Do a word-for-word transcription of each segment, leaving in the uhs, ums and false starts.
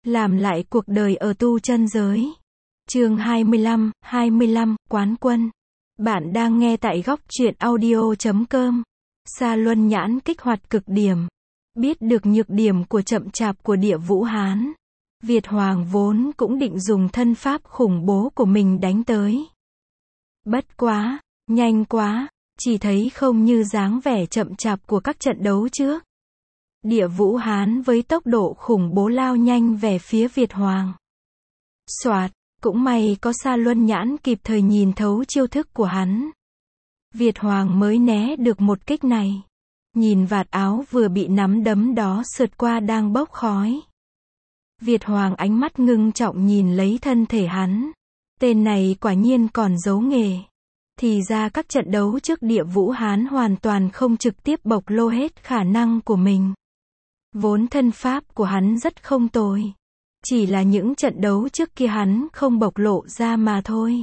Làm lại cuộc đời ở tu chân giới. Chương hai mươi lăm, hai mươi lăm, Quán Quân. Bạn đang nghe tại góc truyện audio chấm com. Sa Luân nhãn kích hoạt cực điểm. Biết được nhược điểm của chậm chạp của Địa Vũ Hán, Việt Hoàng vốn cũng định dùng thân pháp khủng bố của mình đánh tới. Bất quá, nhanh quá, chỉ thấy không như dáng vẻ chậm chạp của các trận đấu trước. Địa Vũ Hán với tốc độ khủng bố lao nhanh về phía Việt Hoàng. Soạt, cũng may có Sa Luân nhãn kịp thời nhìn thấu chiêu thức của hắn. Việt Hoàng mới né được một kích này. Nhìn vạt áo vừa bị nắm đấm đó sượt qua đang bốc khói. Việt Hoàng ánh mắt ngưng trọng nhìn lấy thân thể hắn. Tên này quả nhiên còn giấu nghề. Thì ra các trận đấu trước Địa Vũ Hán hoàn toàn không trực tiếp bộc lộ hết khả năng của mình. Vốn thân pháp của hắn rất không tồi. Chỉ là những trận đấu trước kia hắn không bộc lộ ra mà thôi.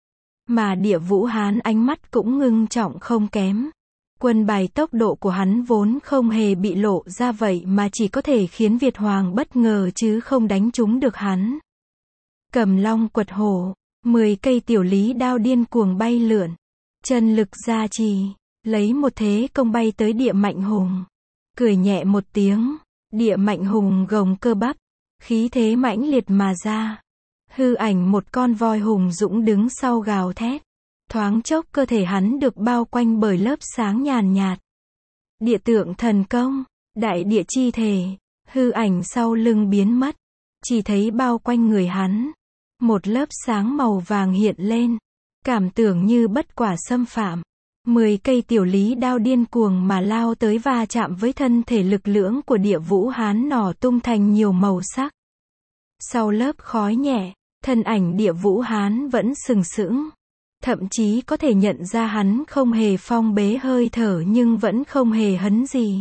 Mà Địa Vũ Hán ánh mắt cũng ngưng trọng không kém. Quân bài tốc độ của hắn vốn không hề bị lộ ra vậy mà chỉ có thể khiến Việt Hoàng bất ngờ chứ không đánh trúng được hắn. Cầm long quật hổ, mười cây tiểu lý đao điên cuồng bay lượn. Chân lực gia trì, lấy một thế công bay tới Địa Mạnh Hùng. Cười nhẹ một tiếng, Địa Mạnh Hùng gồng cơ bắp, khí thế mãnh liệt mà ra. Hư ảnh một con voi hùng dũng đứng sau gào thét. Thoáng chốc cơ thể hắn được bao quanh bởi lớp sáng nhàn nhạt. Địa tượng thần công, đại địa chi thể, hư ảnh sau lưng biến mất. Chỉ thấy bao quanh người hắn, một lớp sáng màu vàng hiện lên. Cảm tưởng như bất quả xâm phạm. Mười cây tiểu lý đao điên cuồng mà lao tới va chạm với thân thể lực lưỡng của Địa Vũ Hán nổ tung thành nhiều màu sắc. Sau lớp khói nhẹ, thân ảnh Địa Vũ Hán vẫn sừng sững. Thậm chí có thể nhận ra hắn không hề phong bế hơi thở nhưng vẫn không hề hấn gì.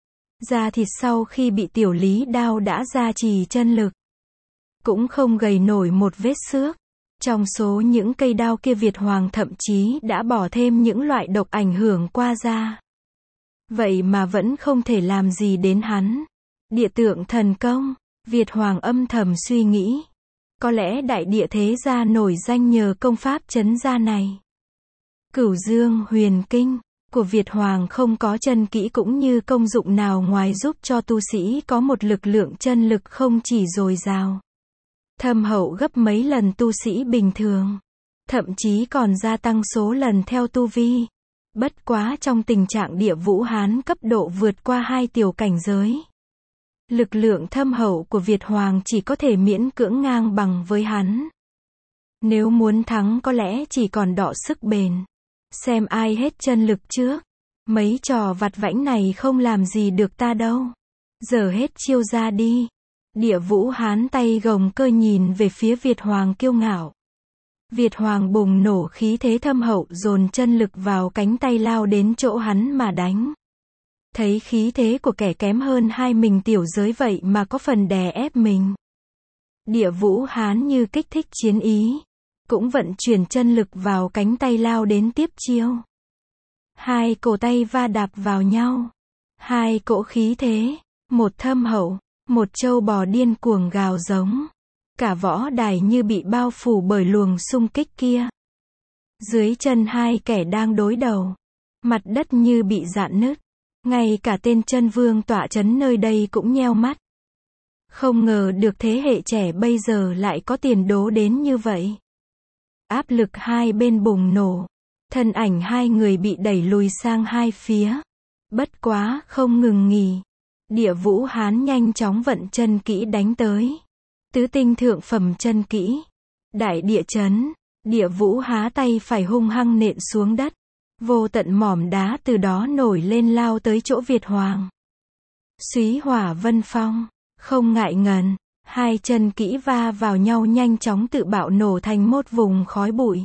Da thịt sau khi bị tiểu lý đao đã gia trì chân lực. Cũng không gầy nổi một vết xước. Trong số những cây đao kia Việt Hoàng thậm chí đã bỏ thêm những loại độc ảnh hưởng qua da. Vậy mà vẫn không thể làm gì đến hắn. Địa tượng thần công, Việt Hoàng âm thầm suy nghĩ. Có lẽ đại địa thế gia nổi danh nhờ công pháp trấn gia này. Cửu Dương Huyền Kinh của Việt Hoàng không có chân kỹ cũng như công dụng nào ngoài giúp cho tu sĩ có một lực lượng chân lực không chỉ dồi dào, thâm hậu gấp mấy lần tu sĩ bình thường, thậm chí còn gia tăng số lần theo tu vi. Bất quá trong tình trạng Địa Vũ Hán cấp độ vượt qua hai tiểu cảnh giới, lực lượng thâm hậu của Việt Hoàng chỉ có thể miễn cưỡng ngang bằng với hắn. Nếu muốn thắng có lẽ chỉ còn đọ sức bền. Xem ai hết chân lực trước. Mấy trò vặt vãnh này không làm gì được ta đâu. Giờ hết chiêu ra đi. Địa Vũ Hán tay gồng cơ nhìn về phía Việt Hoàng kiêu ngạo. Việt Hoàng bùng nổ khí thế thâm hậu dồn chân lực vào cánh tay lao đến chỗ hắn mà đánh. Thấy khí thế của kẻ kém hơn hai mình tiểu giới vậy mà có phần đè ép mình. Địa Vũ Hán như kích thích chiến ý. Cũng vận chuyển chân lực vào cánh tay lao đến tiếp chiêu. Hai cổ tay va đạp vào nhau. Hai cỗ khí thế. Một thâm hậu. Một trâu bò điên cuồng gào giống. Cả võ đài như bị bao phủ bởi luồng xung kích kia. Dưới chân hai kẻ đang đối đầu. Mặt đất như bị rạn nứt. Ngay cả tên chân vương tọa trấn nơi đây cũng nheo mắt. Không ngờ được thế hệ trẻ bây giờ lại có tiền đố đến như vậy. Áp lực hai bên bùng nổ. Thân ảnh hai người bị đẩy lùi sang hai phía. Bất quá không ngừng nghỉ. Địa Vũ Hán nhanh chóng vận chân kỹ đánh tới. Tứ tinh thượng phẩm chân kỹ. Đại địa chấn. Địa Vũ há tay phải hung hăng nện xuống đất. Vô tận mỏm đá từ đó nổi lên lao tới chỗ Việt Hoàng. Súy hỏa vân phong, không ngại ngần, hai chân kỹ va vào nhau nhanh chóng tự bạo nổ thành một vùng khói bụi.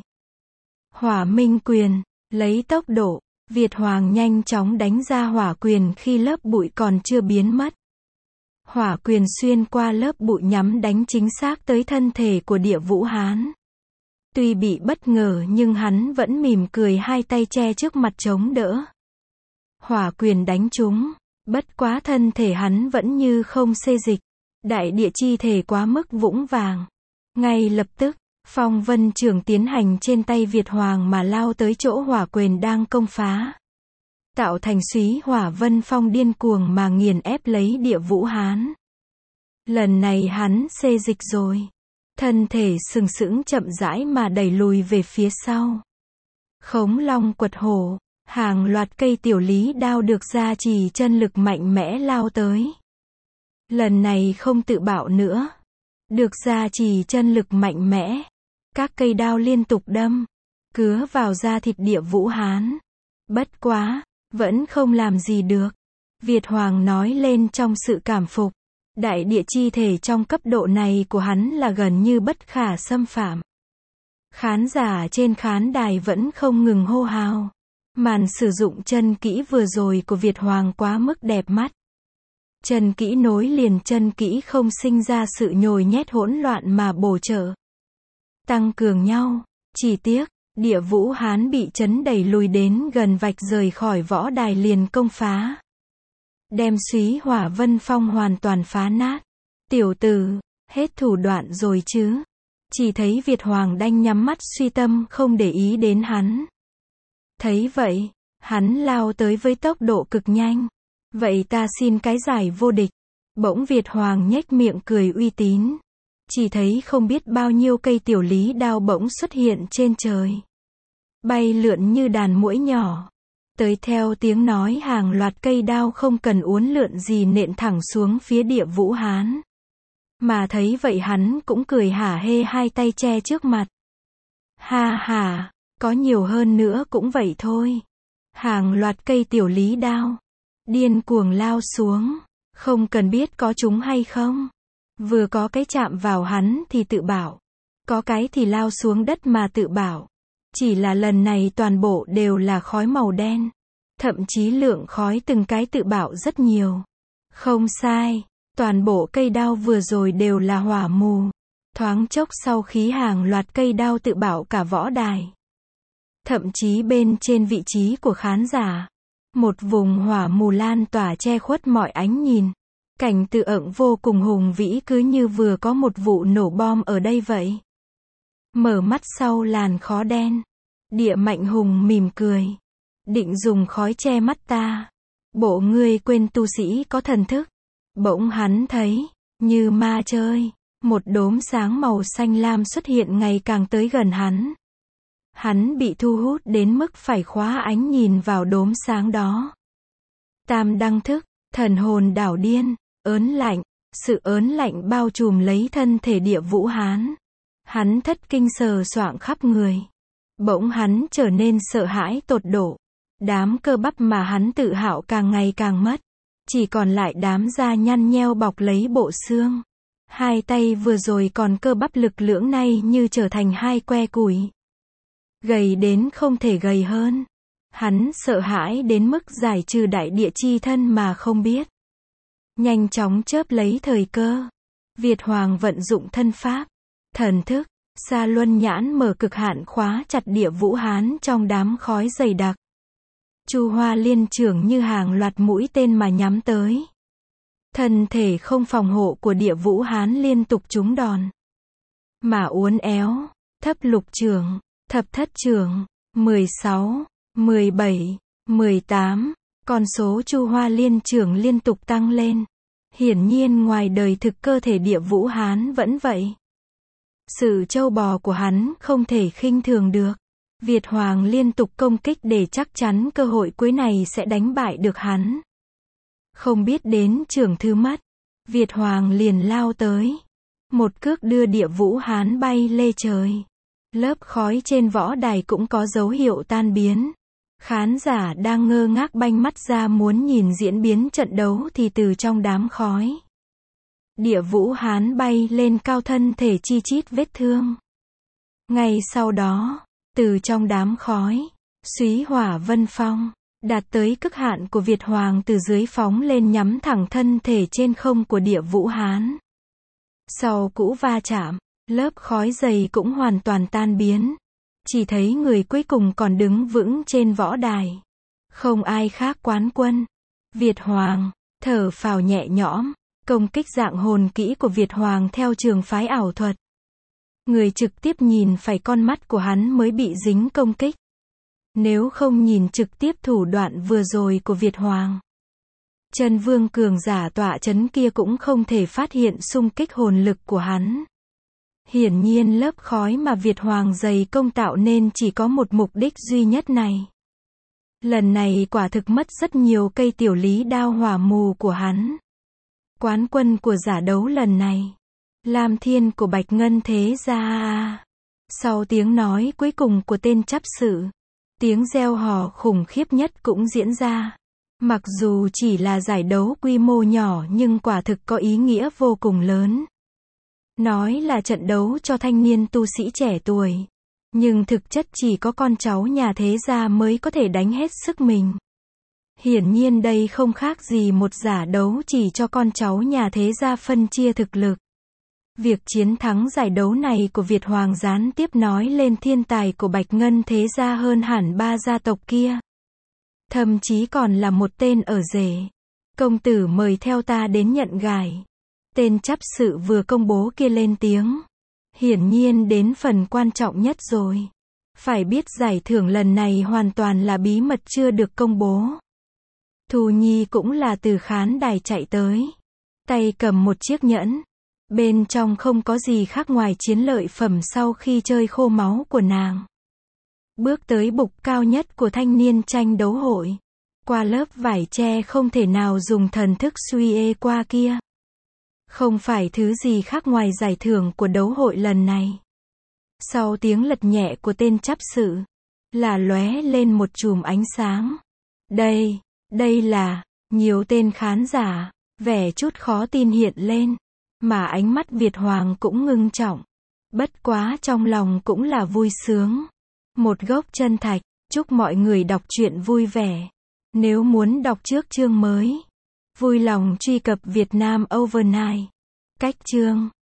Hỏa minh quyền, lấy tốc độ, Việt Hoàng nhanh chóng đánh ra hỏa quyền khi lớp bụi còn chưa biến mất. Hỏa quyền xuyên qua lớp bụi nhắm đánh chính xác tới thân thể của Địa Vũ Hán. Tuy bị bất ngờ nhưng hắn vẫn mỉm cười hai tay che trước mặt chống đỡ. Hỏa quyền đánh trúng, bất quá thân thể hắn vẫn như không xê dịch. Đại địa chi thể quá mức vũng vàng. Ngay lập tức, phong vân trường tiến hành trên tay Việt Hoàng mà lao tới chỗ hỏa quyền đang công phá. Tạo thành súy hỏa vân phong điên cuồng mà nghiền ép lấy Địa Vũ Hán. Lần này hắn xê dịch rồi. Thân thể sừng sững chậm rãi mà đẩy lùi về phía sau. Khống long quật hổ, hàng loạt cây tiểu lý đao được gia trì chân lực mạnh mẽ lao tới. Lần này không tự bạo nữa. Được gia trì chân lực mạnh mẽ. Các cây đao liên tục đâm, cứa vào da thịt Địa Vũ Hán. Bất quá, vẫn không làm gì được. Việt Hoàng nói lên trong sự cảm phục. Đại địa chi thể trong cấp độ này của hắn là gần như bất khả xâm phạm. Khán giả trên khán đài vẫn không ngừng hô hào. Màn sử dụng chân kỹ vừa rồi của Việt Hoàng quá mức đẹp mắt. Chân kỹ nối liền chân kỹ không sinh ra sự nhồi nhét hỗn loạn mà bổ trợ. Tăng cường nhau. Chỉ tiếc, Địa Vũ Hán bị chấn đẩy lùi đến gần vạch rời khỏi võ đài liền công phá. Đem súy hỏa vân phong hoàn toàn phá nát. Tiểu tử, hết thủ đoạn rồi chứ. Chỉ thấy Việt Hoàng đanh nhắm mắt suy tâm không để ý đến hắn. Thấy vậy, hắn lao tới với tốc độ cực nhanh. Vậy ta xin cái giải vô địch. Bỗng Việt Hoàng nhếch miệng cười uy tín. Chỉ thấy không biết bao nhiêu cây tiểu lý đao bỗng xuất hiện trên trời. Bay lượn như đàn muỗi nhỏ. Tới theo tiếng nói hàng loạt cây đao không cần uốn lượn gì nện thẳng xuống phía Địa Vũ Hán. Mà thấy vậy hắn cũng cười hả hê hai tay che trước mặt. Ha ha, có nhiều hơn nữa cũng vậy thôi. Hàng loạt cây tiểu lý đao. Điên cuồng lao xuống. Không cần biết có chúng hay không. Vừa có cái chạm vào hắn thì tự bảo. Có cái thì lao xuống đất mà tự bảo. Chỉ là lần này toàn bộ đều là khói màu đen. Thậm chí lượng khói từng cái tự bảo rất nhiều. Không sai. Toàn bộ cây đao vừa rồi đều là hỏa mù. Thoáng chốc sau khí hàng loạt cây đao tự bảo cả võ đài. Thậm chí bên trên vị trí của khán giả. Một vùng hỏa mù lan tỏa che khuất mọi ánh nhìn. Cảnh tự ẩn vô cùng hùng vĩ cứ như vừa có một vụ nổ bom ở đây vậy. Mở mắt sau làn khói đen. Địa Mạnh Hùng mỉm cười. Định dùng khói che mắt ta. Bộ ngươi quên tu sĩ có thần thức. Bỗng hắn thấy, như ma chơi, một đốm sáng màu xanh lam xuất hiện ngày càng tới gần hắn. Hắn bị thu hút đến mức phải khóa ánh nhìn vào đốm sáng đó. Tam đăng thức, thần hồn đảo điên, ớn lạnh, sự ớn lạnh bao trùm lấy thân thể Địa Vũ Hán. Hắn thất kinh sờ soạng khắp người. Bỗng hắn trở nên sợ hãi tột độ. Đám cơ bắp mà hắn tự hào càng ngày càng mất. Chỉ còn lại đám da nhăn nheo bọc lấy bộ xương. Hai tay vừa rồi còn cơ bắp lực lưỡng nay như trở thành hai que củi. Gầy đến không thể gầy hơn. Hắn sợ hãi đến mức giải trừ đại địa chi thân mà không biết. Nhanh chóng chớp lấy thời cơ. Việt Hoàng vận dụng thân pháp, thần thức, Sa Luân Nhãn mở cực hạn khóa chặt Địa Vũ Hán trong đám khói dày đặc. Chu Hoa liên trưởng như hàng loạt mũi tên mà nhắm tới. Thân thể không phòng hộ của Địa Vũ Hán liên tục trúng đòn. Mà uốn éo, thấp lục trưởng, thập thất trưởng, mười sáu, mười bảy, mười tám, con số Chu Hoa liên trưởng liên tục tăng lên. Hiển nhiên ngoài đời thực cơ thể Địa Vũ Hán vẫn vậy. Sự trâu bò của hắn không thể khinh thường được. Việt Hoàng liên tục công kích để chắc chắn cơ hội cuối này sẽ đánh bại được hắn. Không biết đến trưởng thứ mất. Việt Hoàng liền lao tới. Một cước đưa Địa Vũ Hán bay lê trời. Lớp khói trên võ đài cũng có dấu hiệu tan biến. Khán giả đang ngơ ngác banh mắt ra muốn nhìn diễn biến trận đấu thì từ trong đám khói. Địa Vũ Hán bay lên cao thân thể chi chít vết thương. Ngay sau đó, từ trong đám khói, súy hỏa vân phong, đạt tới cực hạn của Việt Hoàng từ dưới phóng lên nhắm thẳng thân thể trên không của Địa Vũ Hán. Sau cú va chạm, lớp khói dày cũng hoàn toàn tan biến. Chỉ thấy người cuối cùng còn đứng vững trên võ đài. Không ai khác quán quân. Việt Hoàng, thở phào nhẹ nhõm, Công kích dạng hồn kỹ của Việt Hoàng theo trường phái ảo thuật. Người trực tiếp nhìn phải con mắt của hắn mới bị dính công kích. Nếu không nhìn trực tiếp thủ đoạn vừa rồi của Việt Hoàng, Chân Vương cường giả tọa chấn kia cũng không thể phát hiện xung kích hồn lực của hắn. Hiển nhiên lớp khói mà Việt Hoàng dày công tạo nên chỉ có một mục đích duy nhất này. Lần này quả thực mất rất nhiều cây tiểu lý đao hỏa mù của hắn. Quán quân của giải đấu lần này, Lam Thiên của Bạch Ngân Thế Gia. Sau tiếng nói cuối cùng của tên chấp sự, tiếng reo hò khủng khiếp nhất cũng diễn ra. Mặc dù chỉ là giải đấu quy mô nhỏ nhưng quả thực có ý nghĩa vô cùng lớn. Nói là trận đấu cho thanh niên tu sĩ trẻ tuổi, nhưng thực chất chỉ có con cháu nhà thế gia mới có thể đánh hết sức mình. Hiển nhiên đây không khác gì một giải đấu chỉ cho con cháu nhà thế gia phân chia thực lực. Việc chiến thắng giải đấu này của Việt Hoàng gián tiếp nói lên thiên tài của Bạch Ngân Thế Gia hơn hẳn ba gia tộc kia. Thậm chí còn là một tên ở rể. Công tử mời theo ta đến nhận gài. Tên chấp sự vừa công bố kia lên tiếng. Hiển nhiên đến phần quan trọng nhất rồi. Phải biết giải thưởng lần này hoàn toàn là bí mật chưa được công bố. Thù Nhi cũng là từ khán đài chạy tới. Tay cầm một chiếc nhẫn. Bên trong không có gì khác ngoài chiến lợi phẩm sau khi chơi khô máu của nàng. Bước tới bục cao nhất của thanh niên tranh đấu hội. Qua lớp vải tre không thể nào dùng thần thức suy ê qua kia. Không phải thứ gì khác ngoài giải thưởng của đấu hội lần này. Sau tiếng lật nhẹ của tên chấp sự, là lóe lên một chùm ánh sáng. Đây, đây là, nhiều tên khán giả, vẻ chút khó tin hiện lên. Mà ánh mắt Việt Hoàng cũng ngưng trọng. Bất quá trong lòng cũng là vui sướng. Một gốc chân thạch, chúc mọi người đọc truyện vui vẻ. Nếu muốn đọc trước chương mới, vui lòng truy cập Vietnam Overnight. Cách chương